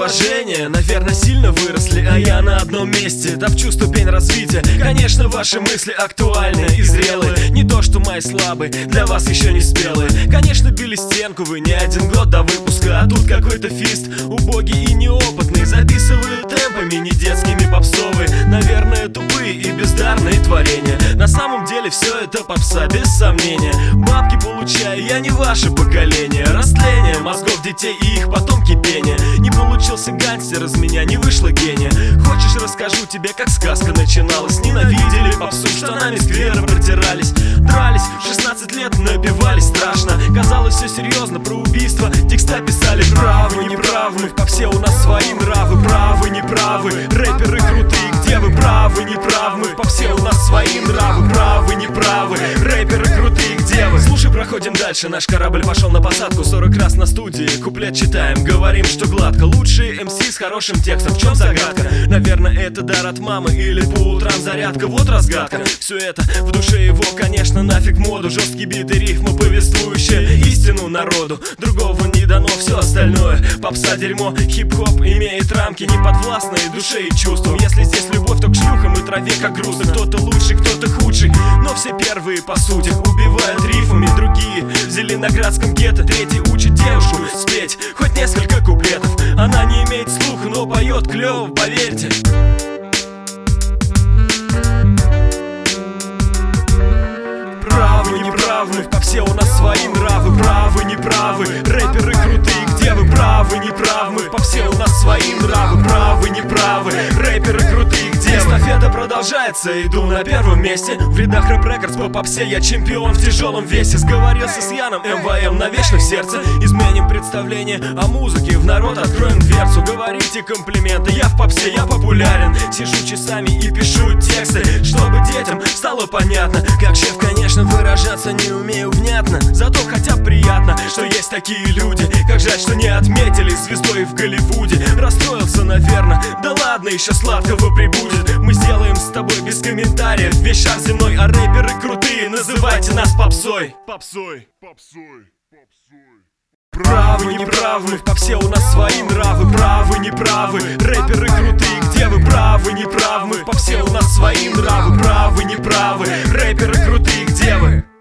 уважение. Наверное, сильно выросли, а я на одном месте. Топчу ступень развития. Конечно, ваши мысли актуальны и зрелые. Не то, что мои слабые, для вас еще не спелые. Конечно, били стенку вы не один год до выпуска, а тут какой-то фист, убогий и неопытный, записывают темпами не детскими попсовые. Наверное, тупые и бездарные творения. На самом деле все это попса, без сомнения. Бабки получаю, я не ваше поколение. Растление мозгов детей и их потом кипение. Не получился гангстер, из меня не вышло гения. Хочешь, расскажу тебе, как сказка начиналась? Ненавидели попсу, штанами скверы протирались, дрались, в 16 лет напивались страшно. Казалось, все серьезно, про убийство текста писали. Правы, неправы, мы в попсе, у нас свои нравы. Правы, неправы, рэперы крутые, где вы? Правы, неправы, мы в попсе, у нас свои нравы. Правы, неправы, рэперы крутые, где вы? Слушай, проходим дальше, наш корабль пошел на посадку. 40 раз на студии, куплет читаем, говорим, что гладко. Лучшие МС с хорошим текстом, в чем загадка? Наверное, это дар от мамы или по утрам зарядка. Вот разгадка, все это в душе его, конечно, нафиг моду. Жесткие биты, рифмы, повествующие истину народу. Другого не дано, все остальное попса, дерьмо. Хип-хоп имеет рамки, не подвластные душе и чувствам. Если здесь любовь, то к шлюхам и траве как грустно. Кто-то лучший, кто-то худший, но все первые по сути убивают рифмами. Другие в зеленоградском гетто, третий учит девушку спеть хоть несколько куплетов. Она не имеет слуха, но поет клево, поверьте. Правы, неправы, мы в попсе, у нас свои нравы. Правы, неправы, рэперы крутые, где вы? Правы, неправы, мы в попсе, у нас свои нравы. Правы, неправы, рэперы крутые, где вы? Эстафета продолжается, иду на первом месте. В рядах Рэп Рекордс по попсе я чемпион в тяжелом весе. Сговорился с Яном, МВМ навечно в сердце. Изменим представление о музыке, в народ откроем дверцу. Говорите комплименты, я в попсе, я популярен. Сижу часами и пишу тексты, чтобы детям стало понятно. Как шеф, конечно, выражаться не умею внятно, зато хотя бы приятно, что есть такие люди. Как жаль, что не отметили звездой в Голливуде. Расстроился, наверное, да ладно, еще сладкого прибудет. Мы сделаем с тобой без комментариев весь шар земной, а рэперы крутые, называйте нас попсой. Попсой, попсой, попсой. Правы, неправы, мы в попсе, у нас свои нравы. Правы, неправы, рэперы крутые, где вы? Правы, неправы, мы в попсе, у нас свои нравы. Правы, неправы, рэперы крутые, где вы?